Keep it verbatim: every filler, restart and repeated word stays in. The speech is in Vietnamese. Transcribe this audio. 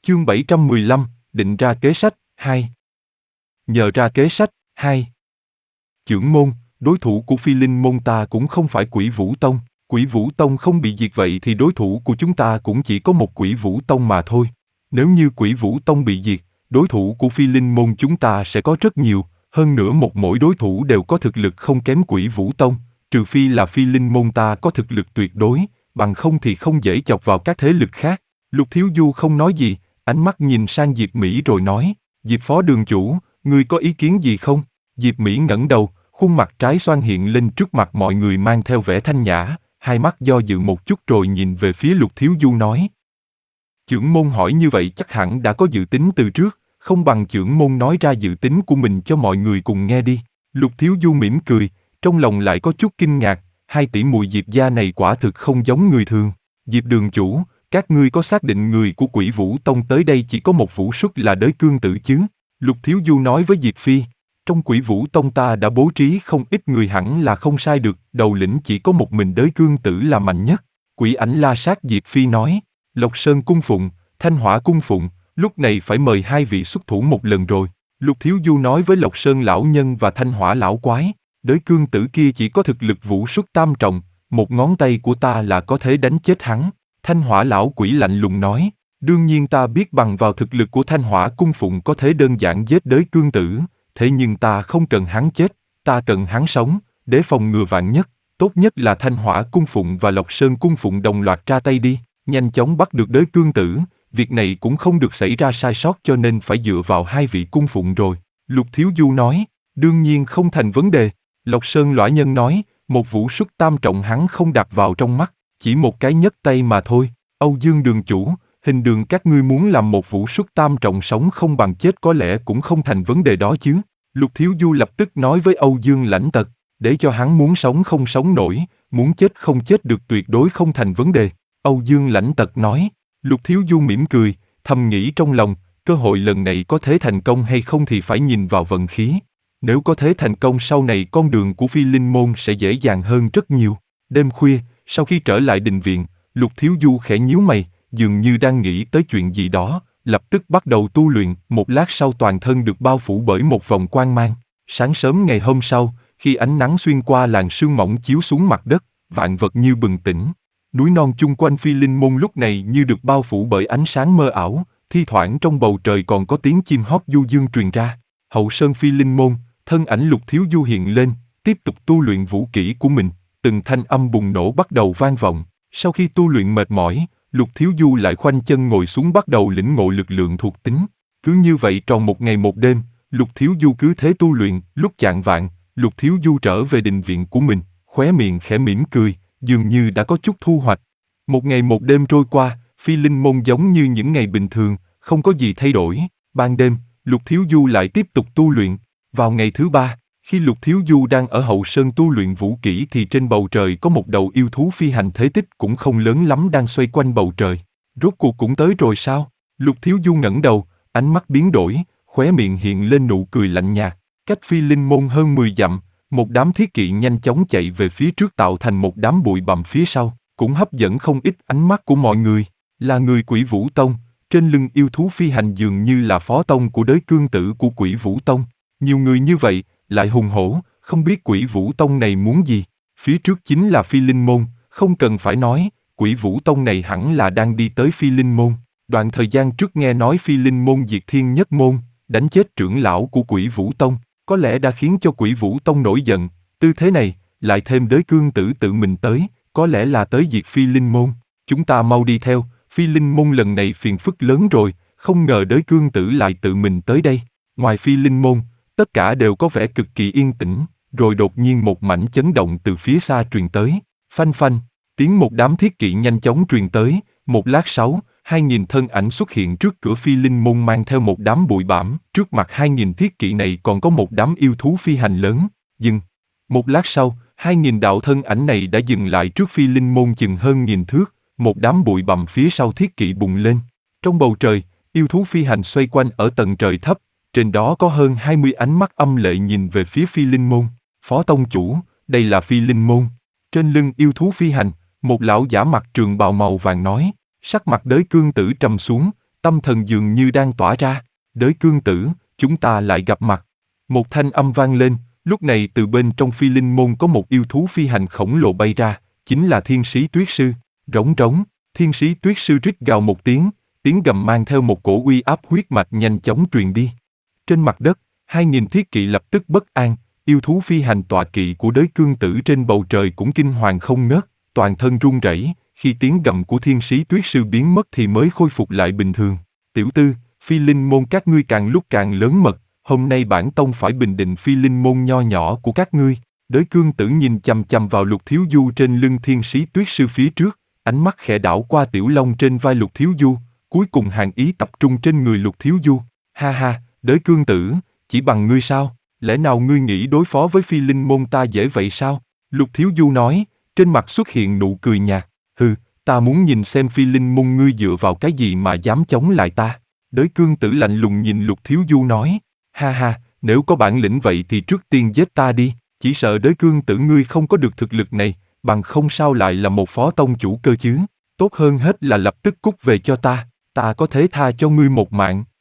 Chương bảy trăm mười lăm, định ra kế sách, hai. Nhờ ra kế sách, hai. Chưởng môn, đối thủ của Phi Linh môn ta cũng không phải Quỷ Vũ Tông. Quỷ Vũ Tông không bị diệt vậy thì đối thủ của chúng ta cũng chỉ có một Quỷ Vũ Tông mà thôi. Nếu như Quỷ Vũ Tông bị diệt, đối thủ của Phi Linh môn chúng ta sẽ có rất nhiều, hơn nữa một mỗi đối thủ đều có thực lực không kém Quỷ Vũ Tông, trừ phi là Phi Linh môn ta có thực lực tuyệt đối, bằng không thì không dễ chọc vào các thế lực khác. Lục Thiếu Du không nói gì, ánh mắt nhìn sang Diệp Mỹ rồi nói, Diệp phó đường chủ, ngươi có ý kiến gì không? Diệp Mỹ ngẩng đầu, khuôn mặt trái xoan hiện lên trước mặt mọi người mang theo vẻ thanh nhã, hai mắt do dự một chút rồi nhìn về phía Lục Thiếu Du nói. Chưởng môn hỏi như vậy chắc hẳn đã có dự tính từ trước, không bằng chưởng môn nói ra dự tính của mình cho mọi người cùng nghe đi. Lục Thiếu Du mỉm cười, trong lòng lại có chút kinh ngạc, hai tỷ muội Diệp gia này quả thực không giống người thường. Diệp đường chủ, các ngươi có xác định người của Quỷ Vũ Tông tới đây chỉ có một Vũ Xuất là Đới Cương Tử chứ? Lục Thiếu Du nói với Diệp Phi, trong Quỷ Vũ Tông ta đã bố trí không ít người hẳn là không sai được, đầu lĩnh chỉ có một mình Đới Cương Tử là mạnh nhất. Quỷ Ảnh La Sát Diệp Phi nói, Lộc Sơn cung phụng, Thanh Hỏa cung phụng, lúc này phải mời hai vị xuất thủ một lần rồi. Lục Thiếu Du nói với Lộc Sơn lão nhân và Thanh Hỏa lão quái, Đới Cương Tử kia chỉ có thực lực Vũ Xuất tam trọng, một ngón tay của ta là có thể đánh chết hắn. Thanh Hỏa lão quỷ lạnh lùng nói, đương nhiên ta biết bằng vào thực lực của Thanh Hỏa cung phụng có thể đơn giản giết Đới Cương Tử, thế nhưng ta không cần hắn chết, ta cần hắn sống, để phòng ngừa vạn nhất, tốt nhất là Thanh Hỏa cung phụng và Lộc Sơn cung phụng đồng loạt ra tay đi, nhanh chóng bắt được Đới Cương Tử, việc này cũng không được xảy ra sai sót cho nên phải dựa vào hai vị cung phụng rồi. Lục Thiếu Du nói, đương nhiên không thành vấn đề. Lộc Sơn Lõa Nhân nói, một Vũ Xuất tam trọng hắn không đặt vào trong mắt, chỉ một cái nhấc tay mà thôi. Âu Dương đường chủ, hình đường các ngươi muốn làm một Vũ Xuất tam trọng sống không bằng chết có lẽ cũng không thành vấn đề đó chứ. Lục Thiếu Du lập tức nói với Âu Dương Lãnh Tật, để cho hắn muốn sống không sống nổi, muốn chết không chết được tuyệt đối không thành vấn đề. Âu Dương Lãnh Tật nói, Lục Thiếu Du mỉm cười, thầm nghĩ trong lòng, cơ hội lần này có thể thành công hay không thì phải nhìn vào vận khí. Nếu có thể thành công sau này con đường của Phi Linh môn sẽ dễ dàng hơn rất nhiều. Đêm khuya, sau khi trở lại đình viện, Lục Thiếu Du khẽ nhíu mày, dường như đang nghĩ tới chuyện gì đó, lập tức bắt đầu tu luyện, một lát sau toàn thân được bao phủ bởi một vòng quang mang. Sáng sớm ngày hôm sau, khi ánh nắng xuyên qua làn sương mỏng chiếu xuống mặt đất, vạn vật như bừng tỉnh. Núi non chung quanh Phi Linh môn lúc này như được bao phủ bởi ánh sáng mơ ảo, thi thoảng trong bầu trời còn có tiếng chim hót du dương truyền ra. Hậu sơn Phi Linh môn, thân ảnh Lục Thiếu Du hiện lên, tiếp tục tu luyện vũ kỹ của mình, từng thanh âm bùng nổ bắt đầu vang vọng. Sau khi tu luyện mệt mỏi, Lục Thiếu Du lại khoanh chân ngồi xuống bắt đầu lĩnh ngộ lực lượng thuộc tính. Cứ như vậy tròn một ngày một đêm, Lục Thiếu Du cứ thế tu luyện, lúc chạng vạng, Lục Thiếu Du trở về đình viện của mình, khóe miệng khẽ mỉm cười, dường như đã có chút thu hoạch. Một ngày một đêm trôi qua, Phi Linh môn giống như những ngày bình thường, không có gì thay đổi. Ban đêm, Lục Thiếu Du lại tiếp tục tu luyện. Vào ngày thứ ba, khi Lục Thiếu Du đang ở hậu sơn tu luyện vũ kỹ thì trên bầu trời có một đầu yêu thú phi hành thể tích cũng không lớn lắm đang xoay quanh bầu trời. Rốt cuộc cũng tới rồi sao? Lục Thiếu Du ngẩng đầu, ánh mắt biến đổi, khóe miệng hiện lên nụ cười lạnh nhạt. Cách Phi Linh môn hơn mười dặm, một đám thiết kỵ nhanh chóng chạy về phía trước tạo thành một đám bụi bặm phía sau, cũng hấp dẫn không ít ánh mắt của mọi người. Là người Quỷ Vũ Tông, trên lưng yêu thú phi hành dường như là phó tông của Đới Cương Tử của Quỷ Vũ Tông. Nhiều người như vậy, lại hùng hổ, không biết Quỷ Vũ Tông này muốn gì. Phía trước chính là Phi Linh môn, không cần phải nói, Quỷ Vũ Tông này hẳn là đang đi tới Phi Linh môn. Đoạn thời gian trước nghe nói Phi Linh môn diệt Thiên Nhất môn, đánh chết trưởng lão của Quỷ Vũ Tông, có lẽ đã khiến cho Quỷ Vũ Tông nổi giận. Tư thế này, lại thêm Đới Cương Tử tự mình tới, có lẽ là tới diệt Phi Linh môn. Chúng ta mau đi theo, Phi Linh môn lần này phiền phức lớn rồi, không ngờ Đới Cương Tử lại tự mình tới đây. Ngoài Phi Linh môn, tất cả đều có vẻ cực kỳ yên tĩnh, rồi đột nhiên một mảnh chấn động từ phía xa truyền tới. Phanh phanh, tiếng một đám thiết kỵ nhanh chóng truyền tới, một lát sau, hai nghìn thân ảnh xuất hiện trước cửa Phi Linh môn mang theo một đám bụi bặm, trước mặt hai nghìn thiết kỵ này còn có một đám yêu thú phi hành lớn. Dừng. Một lát sau, hai nghìn đạo thân ảnh này đã dừng lại trước Phi Linh môn chừng hơn nghìn thước, một đám bụi bặm phía sau thiết kỵ bùng lên. Trong bầu trời, yêu thú phi hành xoay quanh ở tầng trời thấp, trên đó có hơn hai mươi ánh mắt âm lệ nhìn về phía Phi Linh môn. Phó tông chủ, đây là Phi Linh môn. Trên lưng yêu thú phi hành, một lão giả mặc trường bào màu vàng nói, sắc mặt Đới Cương Tử trầm xuống, tâm thần dường như đang tỏa ra. Đới cương tử, chúng ta lại gặp mặt. Một thanh âm vang lên, lúc này từ bên trong phi linh môn có một yêu thú phi hành khổng lồ bay ra, chính là thiên sĩ tuyết sư. Rống rống, thiên sĩ tuyết sư rít gào một tiếng, tiếng gầm mang theo một cổ uy áp huyết mạch nhanh chóng truyền đi. Trên mặt đất, hai nghìn thiết kỵ lập tức bất an, yêu thú phi hành tọa kỵ của đới cương tử trên bầu trời cũng kinh hoàng không ngớt, toàn thân run rẩy, khi tiếng gầm của thiên sĩ tuyết sư biến mất thì mới khôi phục lại bình thường. Tiểu tư, phi linh môn các ngươi càng lúc càng lớn mật, hôm nay bản tông phải bình định phi linh môn nho nhỏ của các ngươi. Đới cương tử nhìn chằm chằm vào Lục Thiếu Du trên lưng thiên sĩ tuyết sư phía trước, ánh mắt khẽ đảo qua tiểu long trên vai Lục Thiếu Du, cuối cùng hàng ý tập trung trên người Lục Thiếu Du. Ha ha, đới cương tử, chỉ bằng ngươi sao? Lẽ nào ngươi nghĩ đối phó với phi linh môn ta dễ vậy sao? Lục Thiếu Du nói, trên mặt xuất hiện nụ cười nhạt. Hừ, ta muốn nhìn xem phi linh môn ngươi dựa vào cái gì mà dám chống lại ta. Đới cương tử lạnh lùng nhìn Lục Thiếu Du nói, ha ha, nếu có bản lĩnh vậy thì trước tiên giết ta đi, chỉ sợ đới cương tử ngươi không có được thực lực này, bằng không sao lại là một phó tông chủ cơ chứ. Tốt hơn hết là lập tức cút về cho ta, ta có thể tha cho ngươi một mạng.